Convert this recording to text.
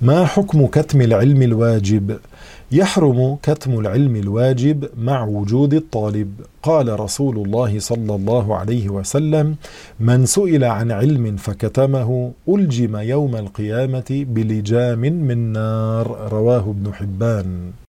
ما حكم كتم العلم الواجب؟ يحرم كتم العلم الواجب مع وجود الطالب. قال رسول الله صلى الله عليه وسلم: من سئل عن علم فكتمه ألجم يوم القيامة بلجام من نار. رواه ابن حبان.